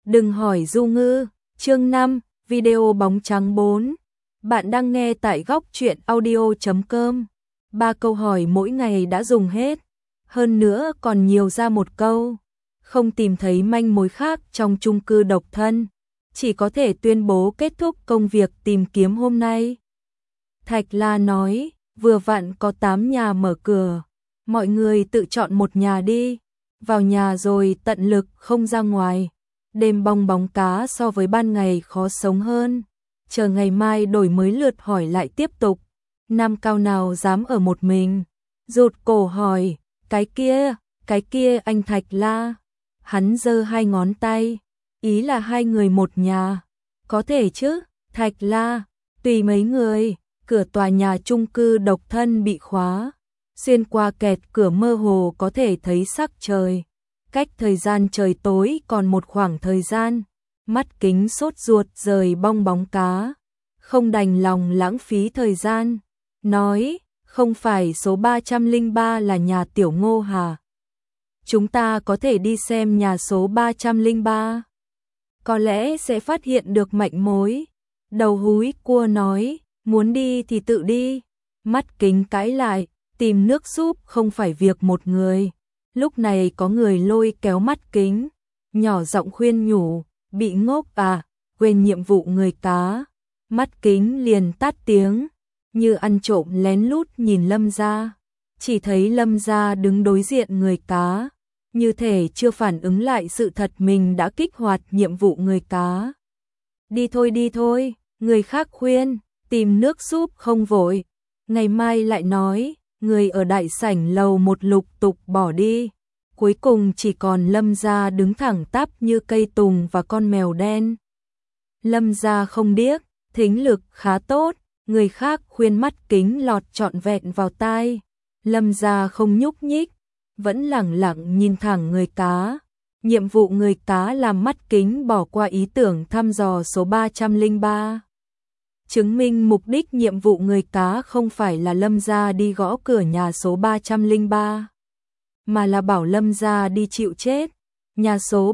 Đừng hỏi Du Ngư, chương 5, video bóng trắng 4. Bạn đang nghe tại góc truyện audio.com. 3 câu hỏi mỗi ngày đã dùng hết. Hơn nữa còn nhiều ra một câu. Không tìm thấy manh mối khác trong chung cư độc thân. Chỉ có thể tuyên bố kết thúc công việc tìm kiếm hôm nay. Thạch La nói, vừa vặn có 8 nhà mở cửa. Mọi người tự chọn một nhà đi. Vào nhà rồi tận lực không ra ngoài. Đêm bong bóng cá so với ban ngày khó sống hơn. Chờ ngày mai đổi mới lượt hỏi lại tiếp tục. Nam cao nào dám ở một mình. Rụt cổ hỏi, cái kia anh Thạch La. Hắn giơ 2 ngón tay. Ý là 2 người một nhà. Có thể chứ, Thạch La. Tùy mấy người. Cửa tòa nhà chung cư độc thân bị khóa. Xuyên qua kẹt cửa mơ hồ có thể thấy sắc trời. Cách thời gian trời tối còn một khoảng thời gian. Mắt kính sốt ruột rời bong bóng cá. Không đành lòng lãng phí thời gian. Nói, không phải số 303 là nhà Tiểu Ngô hả? Chúng ta có thể đi xem nhà số 303. Có lẽ sẽ phát hiện được manh mối. Đầu húi cua nói, muốn đi thì tự đi. Mắt kính cãi lại, tìm nước súp không phải việc một người. Lúc này có người lôi kéo mắt kính, nhỏ giọng khuyên nhủ, bị ngốc à, quên nhiệm vụ người cá. Mắt kính liền tắt tiếng, như ăn trộm lén lút nhìn Lâm Gia. Chỉ thấy Lâm Gia đứng đối diện người cá, như thể chưa phản ứng lại sự thật mình đã kích hoạt nhiệm vụ người cá. Đi thôi, người khác khuyên, tìm nước súp không vội. Ngày mai lại nói, người ở đại sảnh lầu 1 lục tục bỏ đi. Cuối cùng chỉ còn Lâm Gia đứng thẳng tắp như cây tùng và con mèo đen. Lâm Gia không điếc, thính lực khá tốt, người khác khuyên mắt kính lọt trọn vẹn vào tai. Lâm Gia không nhúc nhích, vẫn lẳng lặng nhìn thẳng người cá. Nhiệm vụ người cá làm mắt kính bỏ qua ý tưởng thăm dò số 303. Chứng minh mục đích nhiệm vụ người cá không phải là Lâm Gia đi gõ cửa nhà số 303. Mà là bảo Lâm Gia đi chịu chết. Nhà số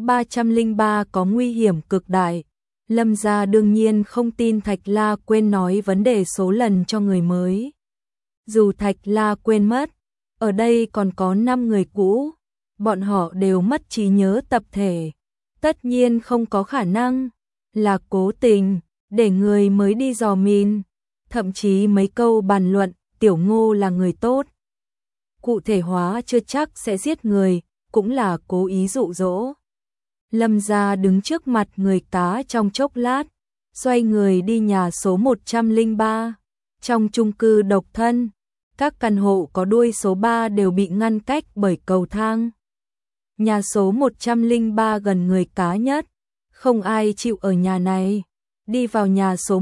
303 có nguy hiểm cực đại. Lâm Gia đương nhiên không tin Thạch La quên nói vấn đề số lần cho người mới. Dù Thạch La quên mất, ở đây còn có 5 người cũ. Bọn họ đều mất trí nhớ tập thể. Tất nhiên không có khả năng là cố tình để người mới đi dò mìn. Thậm chí mấy câu bàn luận Tiểu Ngô là người tốt. Cụ thể hóa chưa chắc sẽ giết người, cũng là cố ý dụ dỗ. Lâm Gia đứng trước mặt người cá trong chốc lát, xoay người đi nhà số 103. Trong chung cư độc thân, các căn hộ có đuôi số 3 đều bị ngăn cách bởi cầu thang. Nhà số 103 gần người cá nhất, không ai chịu ở nhà này. Đi vào nhà số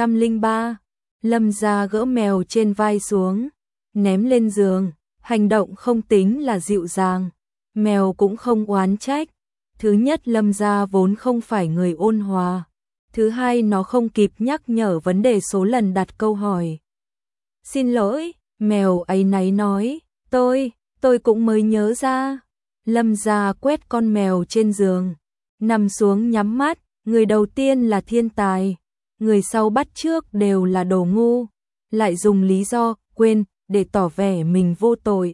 103, Lâm Gia gỡ mèo trên vai xuống, ném lên giường. Hành động không tính là dịu dàng, mèo cũng không oán trách. Thứ nhất, Lâm Gia vốn không phải người ôn hòa. Thứ hai, nó không kịp nhắc nhở vấn đề số lần đặt câu hỏi. Xin lỗi, mèo áy náy nói, tôi cũng mới nhớ ra. Lâm Gia quét con mèo trên giường, nằm xuống nhắm mắt. Người đầu tiên là thiên tài, người sau bắt chước đều là đồ ngu. Lại dùng lý do quên để tỏ vẻ mình vô tội.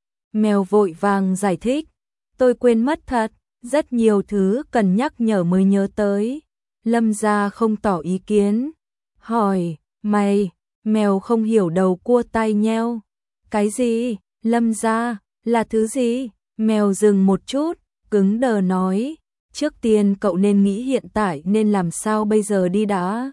Mèo vội vàng giải thích, tôi quên mất thật, rất nhiều thứ cần nhắc nhở mới nhớ tới. Lâm Gia không tỏ ý kiến, hỏi, mày, mèo không hiểu đầu cua tai nheo. Cái gì? Lâm Gia, là thứ gì? Mèo dừng một chút, cứng đờ nói, trước tiên cậu nên nghĩ hiện tại nên làm sao bây giờ đi đã.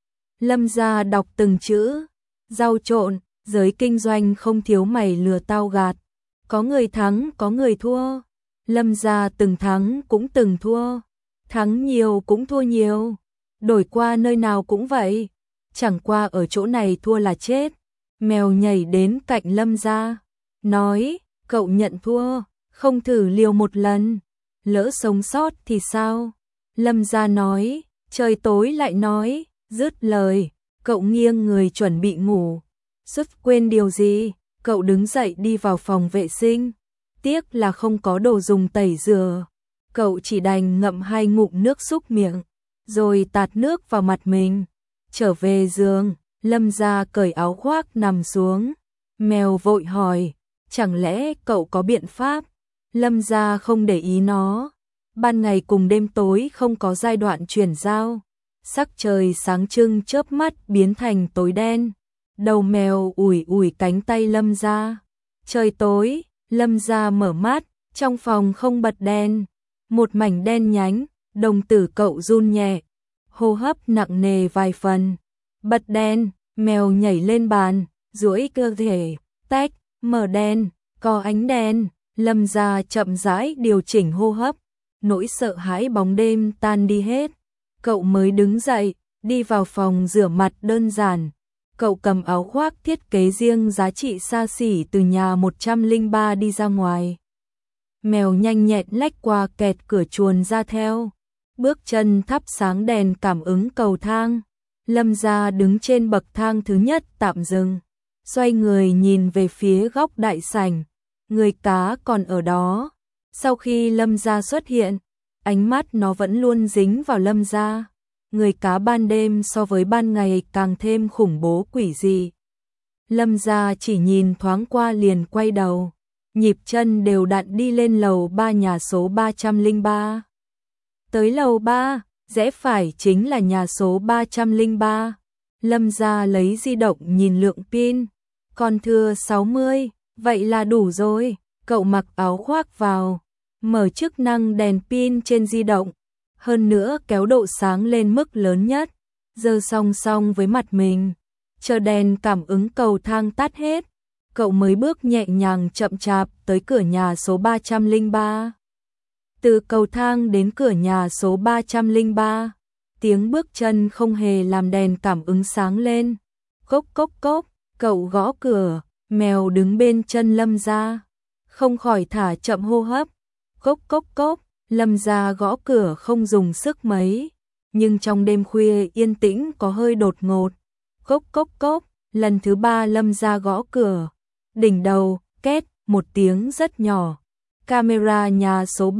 Lâm Gia đọc từng chữ, rau trộn. Giới kinh doanh không thiếu mày lừa tao gạt. Có người thắng, có người thua. Lâm Gia từng thắng cũng từng thua. Thắng nhiều cũng thua nhiều. Đổi qua nơi nào cũng vậy. Chẳng qua ở chỗ này thua là chết. Mèo nhảy đến cạnh Lâm Gia, nói, cậu nhận thua, không thử liều một lần. Lỡ sống sót thì sao? Lâm Gia nói, trời tối lại nói. Dứt lời, cậu nghiêng người chuẩn bị ngủ. Xuất quên điều gì, cậu đứng dậy đi vào phòng vệ sinh. Tiếc là không có đồ dùng tẩy rửa. Cậu chỉ đành ngậm 2 ngụm nước súc miệng, rồi tạt nước vào mặt mình. Trở về giường, Lâm Gia cởi áo khoác nằm xuống. Mèo vội hỏi, chẳng lẽ cậu có biện pháp? Lâm Gia không để ý nó. Ban ngày cùng đêm tối không có giai đoạn chuyển giao. Sắc trời sáng trưng chớp mắt biến thành tối đen. Đầu mèo ủi ủi cánh tay Lâm Gia. Trời tối, Lâm Gia mở mắt, trong phòng không bật đèn. Một mảnh đen nhánh, đồng tử cậu run nhẹ. Hô hấp nặng nề vài phần. Bật đèn, mèo nhảy lên bàn, duỗi cơ thể, tách, mở đèn, có ánh đèn. Lâm Gia chậm rãi điều chỉnh hô hấp. Nỗi sợ hãi bóng đêm tan đi hết. Cậu mới đứng dậy, đi vào phòng rửa mặt đơn giản. Cậu cầm áo khoác thiết kế riêng giá trị xa xỉ từ nhà 103 đi ra ngoài. Mèo nhanh nhẹn lách qua kẹt cửa chuồn ra theo. Bước chân thắp sáng đèn cảm ứng cầu thang. Lâm Gia đứng trên bậc thang thứ nhất tạm dừng. Xoay người nhìn về phía góc đại sảnh. Người cá còn ở đó. Sau khi Lâm Gia xuất hiện, ánh mắt nó vẫn luôn dính vào Lâm Gia. Người cá ban đêm so với ban ngày càng thêm khủng bố quỷ dị. Lâm Gia chỉ nhìn thoáng qua liền quay đầu. Nhịp chân đều đặn đi lên lầu 3 nhà số 303. Tới lầu 3, rẽ phải chính là nhà số 303. Lâm Gia lấy di động nhìn lượng pin. Còn thừa 60, vậy là đủ rồi. Cậu mặc áo khoác vào, mở chức năng đèn pin trên di động. Hơn nữa kéo độ sáng lên mức lớn nhất. Giơ song song với mặt mình. Chờ đèn cảm ứng cầu thang tắt hết. Cậu mới bước nhẹ nhàng chậm chạp tới cửa nhà số 303. Từ cầu thang đến cửa nhà số 303, tiếng bước chân không hề làm đèn cảm ứng sáng lên. Cốc cốc cốc, cậu gõ cửa, mèo đứng bên chân Lâm Gia, không khỏi thả chậm hô hấp. Cốc cốc cốc, Lâm Gia gõ cửa không dùng sức mấy, nhưng trong đêm khuya yên tĩnh có hơi đột ngột. Cốc cốc cốc, lần thứ 3 Lâm Gia gõ cửa. Đỉnh đầu, két, một tiếng rất nhỏ. Camera nhà số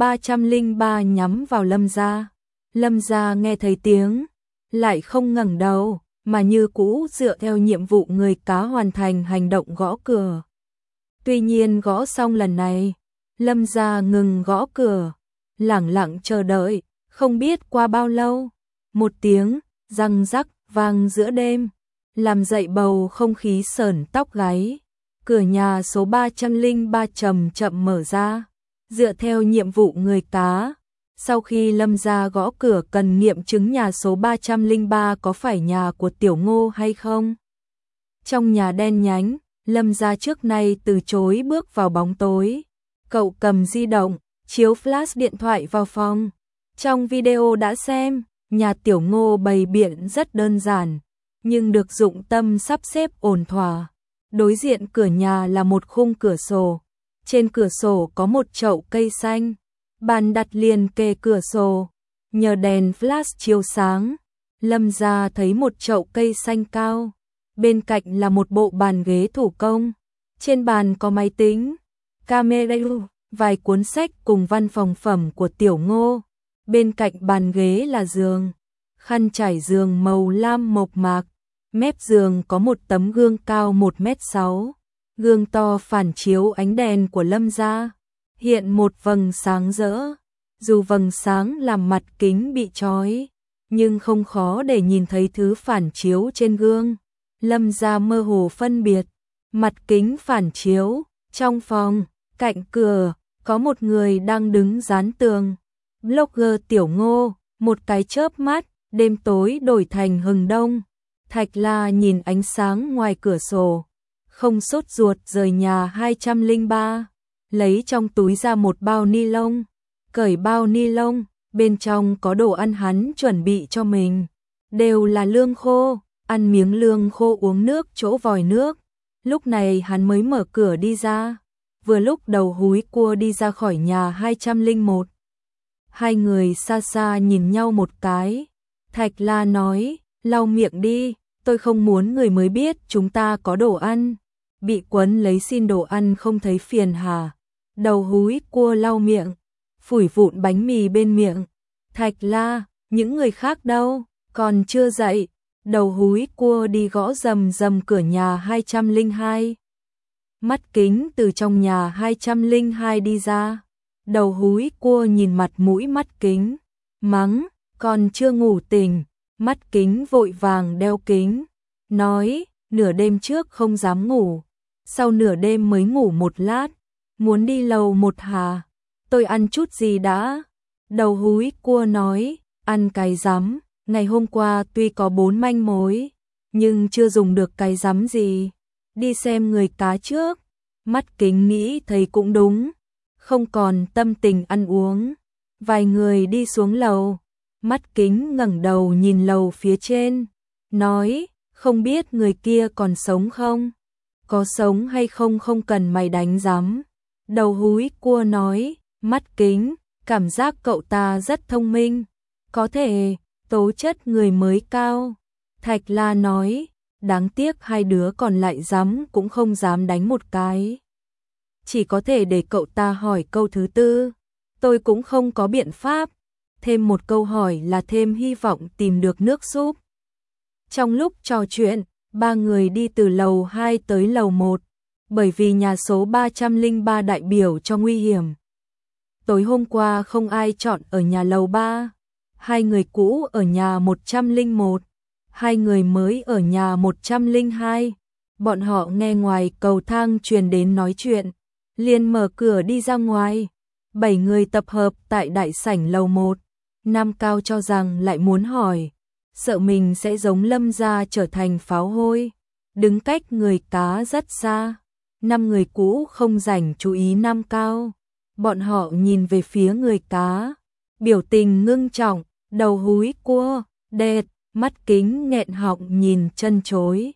303 nhắm vào Lâm Gia. Lâm Gia nghe thấy tiếng, lại không ngẩng đầu, mà như cũ dựa theo nhiệm vụ người cá hoàn thành hành động gõ cửa. Tuy nhiên gõ xong lần này, Lâm Gia ngừng gõ cửa, lẳng lặng chờ đợi, không biết qua bao lâu. Một tiếng, răng rắc, vang giữa đêm, làm dậy bầu không khí sởn tóc gáy. Cửa nhà số 303 chậm chậm mở ra, dựa theo nhiệm vụ người cá. Sau khi Lâm Gia gõ cửa cần nghiệm chứng nhà số 303 có phải nhà của Tiểu Ngô hay không. Trong nhà đen nhánh, Lâm Gia trước nay từ chối bước vào bóng tối. Cậu cầm di động, chiếu flash điện thoại vào phòng. Trong video đã xem, nhà Tiểu Ngô bày biện rất đơn giản, nhưng được dụng tâm sắp xếp ổn thỏa. Đối diện cửa nhà là một khung cửa sổ. Trên cửa sổ có một chậu cây xanh. Bàn đặt liền kề cửa sổ. Nhờ đèn flash chiếu sáng, Lâm Gia thấy một chậu cây xanh cao. Bên cạnh là một bộ bàn ghế thủ công. Trên bàn có máy tính, camera, vài cuốn sách cùng văn phòng phẩm của Tiểu Ngô. Bên cạnh bàn ghế là giường. Khăn trải giường màu lam mộc mạc. Mép giường có một tấm gương cao 1m6. Gương to phản chiếu ánh đèn của Lâm Gia. Hiện một vầng sáng rỡ. Dù vầng sáng làm mặt kính bị chói, nhưng không khó để nhìn thấy thứ phản chiếu trên gương. Lâm Gia mơ hồ phân biệt. Mặt kính phản chiếu. Trong phòng, cạnh cửa, có một người đang đứng dán tường. Blogger Tiểu Ngô, một cái chớp mắt, đêm tối đổi thành hừng đông. Thạch La nhìn ánh sáng ngoài cửa sổ, không sốt ruột rời nhà 203, lấy trong túi ra một bao ni lông, cởi bao ni lông, bên trong có đồ ăn hắn chuẩn bị cho mình, đều là lương khô, ăn miếng lương khô uống nước chỗ vòi nước. Lúc này hắn mới mở cửa đi ra, vừa lúc đầu húi cua đi ra khỏi nhà 201. Hai người xa xa nhìn nhau một cái, Thạch La nói, lau miệng đi. Tôi không muốn người mới biết chúng ta có đồ ăn. Bị quấn lấy xin đồ ăn không thấy phiền hả? Đầu húi cua lau miệng. phủi vụn bánh mì bên miệng. Thạch La, những người khác đâu, còn chưa dậy. Đầu húi cua đi gõ rầm rầm cửa nhà 202. Mắt Kính từ trong nhà 202 đi ra. Đầu húi cua nhìn mặt mũi Mắt Kính, mắng, còn chưa ngủ tỉnh. Mắt Kính vội vàng đeo kính, nói, nửa đêm trước không dám ngủ, sau nửa đêm mới ngủ một lát, muốn đi lầu một hà, tôi ăn chút gì đã. Đầu húi cua nói, ăn cái rắm, ngày hôm qua tuy có 4 manh mối, nhưng chưa dùng được cái rắm gì, đi xem người cá trước. Mắt Kính nghĩ thấy cũng đúng, không còn tâm tình ăn uống. Vài người đi xuống lầu, Mắt Kính ngẩng đầu nhìn lầu phía trên, nói, không biết người kia còn sống không? Có sống hay không không cần mày đánh giám. Đầu húi cua nói, Mắt Kính, cảm giác cậu ta rất thông minh, có thể tố chất người mới cao. Thạch La nói, đáng tiếc hai đứa còn lại dám cũng không dám đánh một cái. Chỉ có thể để cậu ta hỏi câu thứ tư, tôi cũng không có biện pháp. Thêm một câu hỏi là thêm hy vọng tìm được nước súp. Trong lúc trò chuyện, ba người đi từ lầu 2 tới lầu 1, bởi vì nhà số 303 đại biểu cho nguy hiểm. Tối hôm qua không ai chọn ở nhà lầu 3, hai người cũ ở nhà 101, hai người mới ở nhà 102. Bọn họ nghe ngoài cầu thang truyền đến nói chuyện, liền mở cửa đi ra ngoài. 7 người tập hợp tại đại sảnh lầu 1. Nam Cao cho rằng lại muốn hỏi, sợ mình sẽ giống Lâm gia trở thành pháo hôi, đứng cách người cá rất xa. 5 người cũ không rảnh chú ý Nam Cao, bọn họ nhìn về phía người cá, biểu tình ngưng trọng. Đầu húi cua, đệt, Mắt Kính nghẹn họng nhìn chân chối.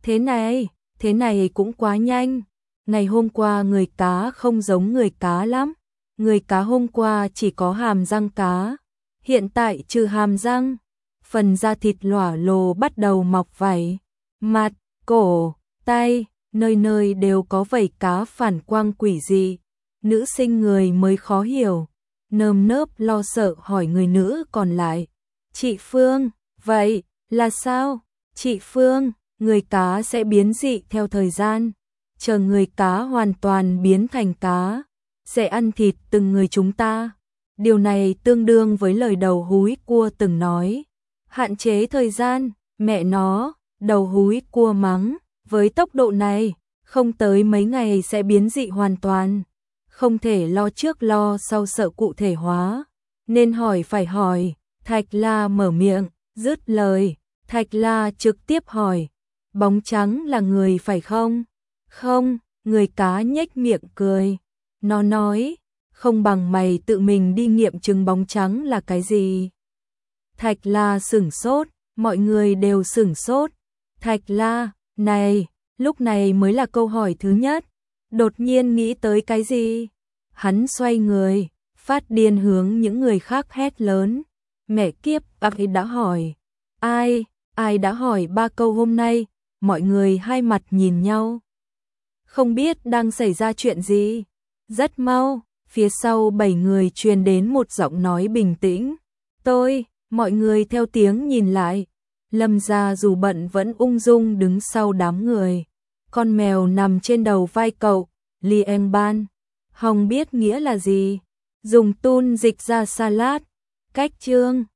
Thế này cũng quá nhanh. Ngày hôm qua người cá không giống người cá lắm. Người cá hôm qua chỉ có hàm răng cá, hiện tại trừ hàm răng, phần da thịt lỏa lồ bắt đầu mọc vảy, mặt, cổ, tay, nơi nơi đều có vảy cá phản quang quỷ dị. Nữ sinh người mới khó hiểu, nơm nớp lo sợ hỏi người nữ còn lại, chị Phương, vậy là sao? Chị Phương, người cá sẽ biến dị theo thời gian, chờ người cá hoàn toàn biến thành cá, sẽ ăn thịt từng người chúng ta. Điều này tương đương với lời đầu húi cua từng nói, hạn chế thời gian, mẹ nó. Đầu húi cua mắng, với tốc độ này, không tới mấy ngày sẽ biến dị hoàn toàn. Không thể lo trước lo sau sợ cụ thể hóa, nên hỏi phải hỏi. Thạch La mở miệng, dứt lời, Thạch La trực tiếp hỏi, bóng trắng là người phải không? Không, người cá nhếch miệng cười. Nó nói, không bằng mày tự mình đi nghiệm chứng bóng trắng là cái gì. Thạch La sửng sốt, mọi người đều sửng sốt. Thạch La, này, lúc này mới là câu hỏi thứ nhất. Đột nhiên nghĩ tới cái gì? Hắn xoay người, phát điên hướng những người khác hét lớn. Mẹ kiếp, ấy đã hỏi. Ai đã hỏi 3 câu hôm nay? Mọi người hai mặt nhìn nhau, không biết đang xảy ra chuyện gì. Rất mau, phía sau 7 người truyền đến một giọng nói bình tĩnh. Mọi người theo tiếng nhìn lại. Lâm gia dù bận vẫn ung dung đứng sau đám người. Con mèo nằm trên đầu vai cậu, Lieng Ban. Hồng biết nghĩa là gì. Dùng tun dịch ra salad. Cách chương